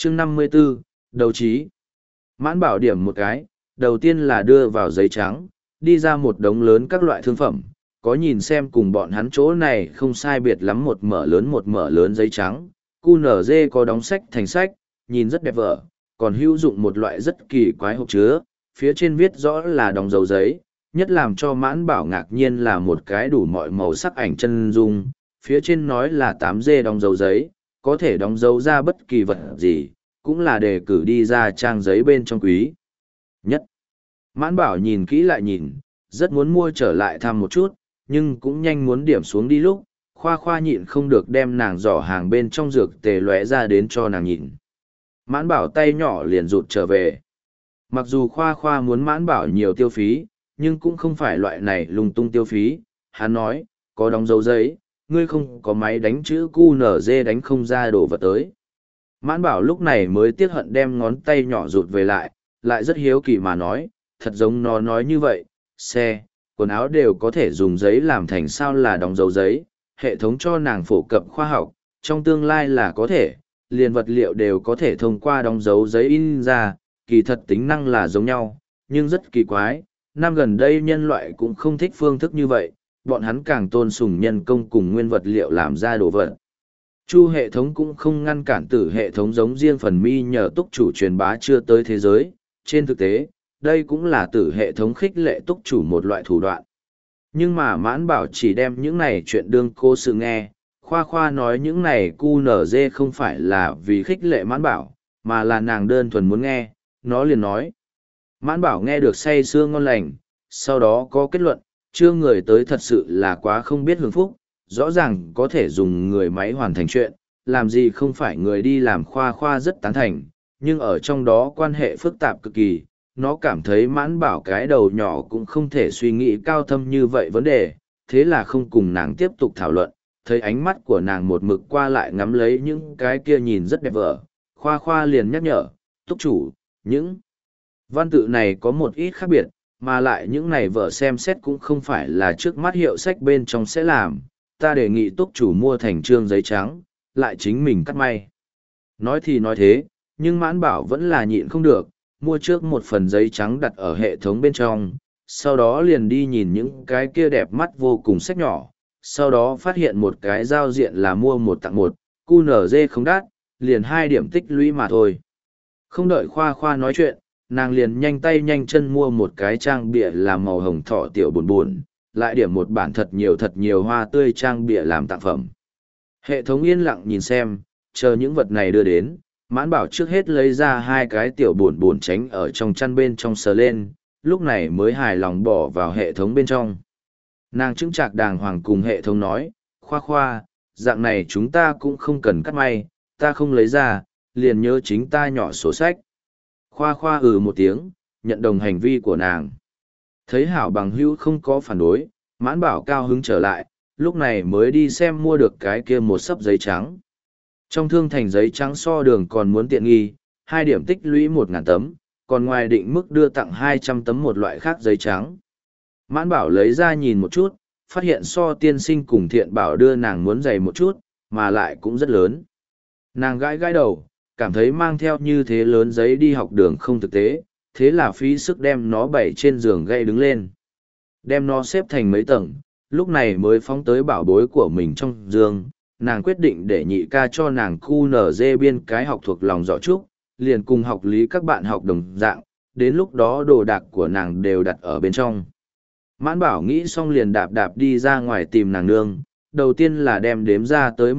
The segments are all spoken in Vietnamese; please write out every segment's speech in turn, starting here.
chương 54, đầu trí. Mãn bảo điểm một cái, đầu tiên là đưa vào giấy trắng, đi ra một đống lớn các loại thương phẩm, có nhìn xem cùng bọn hắn chỗ này không sai biệt lắm một mở lớn giấy trắng, QNZ có đóng sách thành sách, nhìn rất đẹp vở, còn hữu dụng một loại rất kỳ quái hộp chứa, phía trên viết rõ là đóng dấu giấy, nhất làm cho mãn bảo ngạc nhiên là một cái đủ mọi màu sắc ảnh chân dung, phía trên nói là 8G đóng dấu giấy, có thể đóng dấu ra bất kỳ vật gì, cũng là đề cử đi ra trang giấy bên trong quý nhất. Mãn bảo nhìn kỹ lại nhìn, rất muốn mua trở lại thăm một chút, nhưng cũng nhanh muốn điểm xuống đi lúc, khoa khoa nhịn không được đem nàng giỏ hàng bên trong dược tề lóe ra đến cho nàng nhìn. Mãn bảo tay nhỏ liền rụt trở về. Mặc dù khoa khoa muốn mãn bảo nhiều tiêu phí, nhưng cũng không phải loại này lung tung tiêu phí. Hắn nói, có đóng dấu giấy, ngươi không có máy đánh chữ QNZ đánh không ra đồ vật tới. Mãn bảo lúc này mới tiếc hận đem ngón tay nhỏ rụt về lại rất hiếu kỳ mà nói, thật giống nó nói như vậy, xe, quần áo đều có thể dùng giấy làm thành sao là đóng dấu giấy, hệ thống cho nàng phổ cập khoa học, trong tương lai là có thể, liền vật liệu đều có thể thông qua đóng dấu giấy in ra, kỳ thật tính năng là giống nhau, nhưng rất kỳ quái, năm gần đây nhân loại cũng không thích phương thức như vậy, bọn hắn càng tôn sùng nhân công cùng nguyên vật liệu làm ra đồ vật. Chu hệ thống cũng không ngăn cản tử hệ thống giống riêng phần mi nhờ túc chủ truyền bá chưa tới thế giới, trên thực tế, đây cũng là tử hệ thống khích lệ túc chủ một loại thủ đoạn. Nhưng mà mãn bảo chỉ đem những này chuyện đương cô sự nghe, khoa khoa nói những này QNZ không phải là vì khích lệ mãn bảo, mà là nàng đơn thuần muốn nghe, nó liền nói. Mãn bảo nghe được say sưa ngon lành, sau đó có kết luận, chưa người tới thật sự là quá không biết hưởng phúc, rõ ràng có thể dùng người máy hoàn thành chuyện, làm gì không phải người đi làm khoa khoa rất tán thành, nhưng ở trong đó quan hệ phức tạp cực kỳ, nó cảm thấy mãn bảo cái đầu nhỏ cũng không thể suy nghĩ cao thâm như vậy vấn đề, thế là không cùng nàng tiếp tục thảo luận, thấy ánh mắt của nàng một mực qua lại ngắm lấy những cái kia nhìn rất đẹp vở, khoa khoa liền nhắc nhở, túc chủ, những văn tự này có một ít khác biệt, mà lại những này vở xem xét cũng không phải là trước mắt hiệu sách bên trong sẽ làm, ta đề nghị túc chủ mua thành trương giấy trắng, lại chính mình cắt may. Nói thì nói thế, nhưng mãn bảo vẫn là nhịn không được, mua trước một phần giấy trắng đặt ở hệ thống bên trong, sau đó liền đi nhìn những cái kia đẹp mắt vô cùng sách nhỏ, sau đó phát hiện một cái giao diện là mua một tặng một, QNZ không đắt, liền 2 điểm tích lũy mà thôi. Không đợi khoa khoa nói chuyện, nàng liền nhanh tay nhanh chân mua một cái trang bìa làm màu hồng thỏ tiểu buồn buồn, lại điểm một bản thật nhiều hoa tươi trang bìa làm tặng phẩm. Hệ thống yên lặng nhìn xem, chờ những vật này đưa đến, mãn bảo trước hết lấy ra 2 cái tiểu buồn buồn tránh ở trong chăn bên trong sờ lên, lúc này mới hài lòng bỏ vào hệ thống bên trong. Nàng chứng trạc đàng hoàng cùng hệ thống nói, khoa khoa, dạng này chúng ta cũng không cần cắt may, ta không lấy ra, liền nhớ chính ta nhỏ sổ sách. Khoa khoa một tiếng, nhận đồng hành vi của nàng. Thấy hảo bằng hữu không có phản đối, mãn bảo cao hứng trở lại, lúc này mới đi xem mua được cái kia một xấp giấy trắng. Trong thương thành giấy trắng so đường còn muốn tiện nghi, 2 điểm tích lũy 1.000 tấm, còn ngoài định mức đưa tặng 200 tấm một loại khác giấy trắng. Mãn bảo lấy ra nhìn một chút, phát hiện so tiên sinh cùng thiện bảo đưa nàng muốn dày một chút, mà lại cũng rất lớn. Nàng gãi gãi đầu, cảm thấy mang theo như thế lớn giấy đi học đường không thực tế, thế là phí sức đem nó bày trên giường gây đứng lên. Đem nó xếp thành mấy tầng, lúc này mới phóng tới bảo bối của mình trong giường. Nàng quyết định để nhị ca cho nàng QNZ biên cái học thuộc lòng giỏ trúc, liền cùng học lý các bạn học đồng dạng, đến lúc đó đồ đạc của nàng đều đặt ở bên trong. Mãn bảo nghĩ xong liền đạp đạp đi ra ngoài tìm nàng nương, đầu tiên là đem đếm ra tới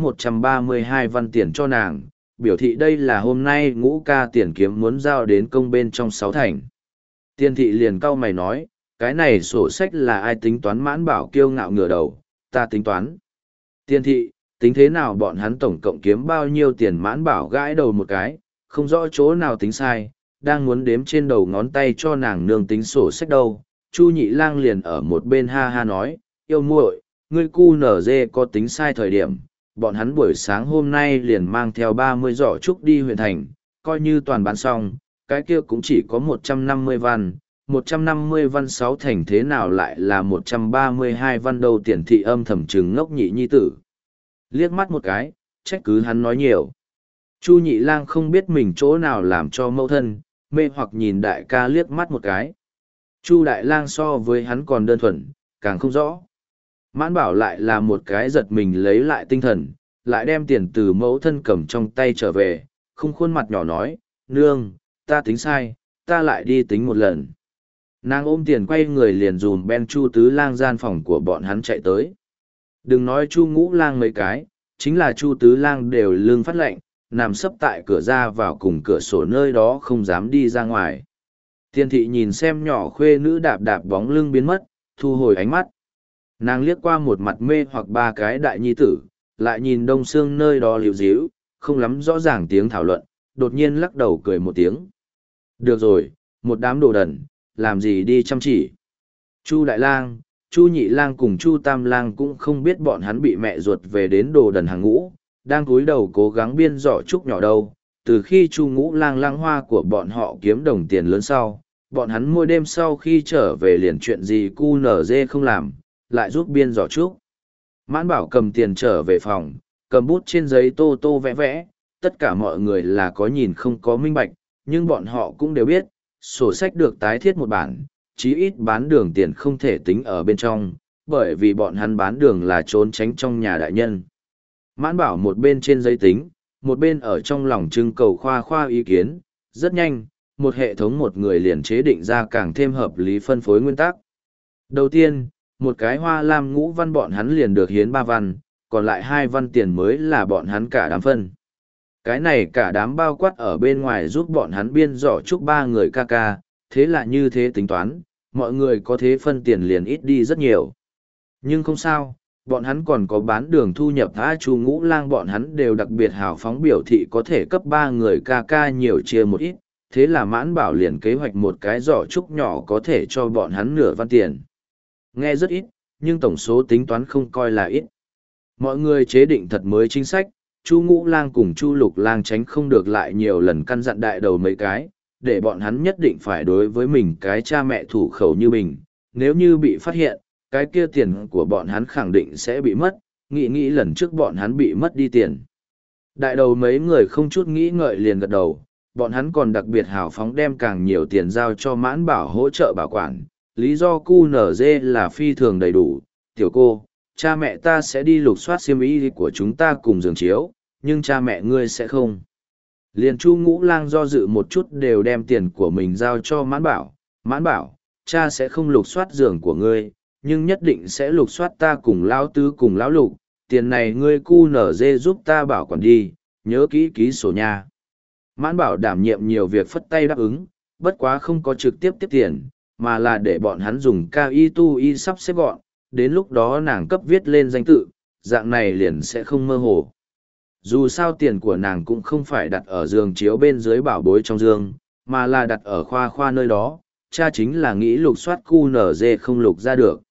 132 văn tiền cho nàng, biểu thị đây là hôm nay ngũ ca tiền kiếm muốn giao đến công bên trong 6 thành. Tiên thị liền cau mày nói, cái này sổ sách là ai tính toán? Mãn bảo kiêu ngạo ngửa đầu, ta tính toán. Tiên thị, tính thế nào bọn hắn tổng cộng kiếm bao nhiêu tiền? Mãn bảo gãi đầu một cái, không rõ chỗ nào tính sai, đang muốn đếm trên đầu ngón tay cho nàng nương tính sổ sách đâu. Chu nhị lang liền ở một bên ha ha nói, yêu muội, ngươi QNZ có tính sai thời điểm, bọn hắn buổi sáng hôm nay liền mang theo 30 giỏ trúc đi huyện thành, coi như toàn bán xong, cái kia cũng chỉ có 150 văn, 150 văn 6 thành thế nào lại là 132 văn đâu? Tiền thị âm thầm trừng ngốc nhị nhi tử. Liếc mắt một cái, trách cứ hắn nói nhiều. Chu Nhị Lang không biết mình chỗ nào làm cho mẫu thân, mê hoặc nhìn đại ca liếc mắt một cái. Chu Đại Lang so với hắn còn đơn thuần, càng không rõ. Mãn Bảo lại là một cái giật mình lấy lại tinh thần, lại đem tiền từ mẫu thân cầm trong tay trở về, không khuôn mặt nhỏ nói, nương, ta tính sai, ta lại đi tính một lần. Nàng ôm tiền quay người liền dùm Ben Chu Tứ Lang gian phòng của bọn hắn chạy tới. Đừng nói Chu Ngũ Lang mấy cái, chính là Chu Tứ Lang đều lưng phát lệnh, nằm sấp tại cửa ra vào cùng cửa sổ nơi đó không dám đi ra ngoài. Tiên thị nhìn xem nhỏ khuê nữ đạp đạp bóng lưng biến mất, thu hồi ánh mắt. Nàng liếc qua một mặt mê hoặc ba cái đại nhi tử, lại nhìn Đông Sương nơi đó liều díu, không lắm rõ ràng tiếng thảo luận, đột nhiên lắc đầu cười một tiếng. Được rồi, một đám đồ đần, làm gì đi chăm chỉ. Chu Đại Lang, Chu Nhị Lang cùng Chu Tam Lang cũng không biết bọn hắn bị mẹ ruột về đến đồ đần hàng ngũ, đang cúi đầu cố gắng biên giỏ trúc nhỏ đâu. Từ khi Chu Ngũ Lang lang hoa của bọn họ kiếm đồng tiền lớn sau, bọn hắn mỗi đêm sau khi trở về liền chuyện gì cu nở dê không làm, lại giúp biên giỏ trúc. Mãn Bảo cầm tiền trở về phòng, cầm bút trên giấy tô tô vẽ vẽ, tất cả mọi người là có nhìn không có minh bạch, nhưng bọn họ cũng đều biết, sổ sách được tái thiết một bản, chí ít bán đường tiền không thể tính ở bên trong, bởi vì bọn hắn bán đường là trốn tránh trong nhà đại nhân. Mãn Bảo một bên trên giấy tính, một bên ở trong lòng trưng cầu khoa khoa ý kiến, rất nhanh, một hệ thống một người liền chế định ra càng thêm hợp lý phân phối nguyên tắc. Đầu tiên, một cái hoa lam ngũ văn bọn hắn liền được hiến 3 văn, còn lại 2 văn tiền mới là bọn hắn cả đám phân. Cái này cả đám bao quát ở bên ngoài giúp bọn hắn biên giỏ chúc 3 người ca ca, thế là như thế tính toán, mọi người có thế phân tiền liền ít đi rất nhiều. Nhưng không sao, bọn hắn còn có bán đường thu nhập Chu Ngũ Lang bọn hắn đều đặc biệt hào phóng biểu thị có thể cấp 3 người ca ca nhiều chia một ít, thế là Mãn Bảo liền kế hoạch một cái giỏ trúc nhỏ có thể cho bọn hắn nửa văn tiền. Nghe rất ít, nhưng tổng số tính toán không coi là ít. Mọi người chế định thật mới chính sách, Chu Ngũ Lang cùng Chu Lục Lang tránh không được lại nhiều lần căn dặn đại đầu mấy cái, để bọn hắn nhất định phải đối với mình cái cha mẹ thủ khẩu như mình, nếu như bị phát hiện, cái kia tiền của bọn hắn khẳng định sẽ bị mất, nghĩ lần trước bọn hắn bị mất đi tiền. Đại đầu mấy người không chút nghĩ ngợi liền gật đầu, bọn hắn còn đặc biệt hào phóng đem càng nhiều tiền giao cho Mãn Bảo hỗ trợ bảo quản, lý do QNZ là phi thường đầy đủ, tiểu cô, cha mẹ ta sẽ đi lục soát xiêm y của chúng ta cùng giường chiếu, nhưng cha mẹ ngươi sẽ không. Liền Chu Ngũ Lang do dự một chút đều đem tiền của mình giao cho Mãn Bảo, cha sẽ không lục soát giường của ngươi, nhưng nhất định sẽ lục soát ta cùng lão tứ cùng lão lục, tiền này ngươi QNZ giúp ta bảo quản đi, nhớ kỹ ký sổ nha. Mãn Bảo đảm nhiệm nhiều việc phất tay đáp ứng, bất quá không có trực tiếp tiếp tiền, mà là để bọn hắn dùng KI sắp xếp gọn, đến lúc đó nàng cấp viết lên danh tự, dạng này liền sẽ không mơ hồ. Dù sao tiền của nàng cũng không phải đặt ở giường chiếu bên dưới bảo bối trong giường, mà là đặt ở khoa nơi đó, cha chính là nghĩ lục soát QNZ không lục ra được.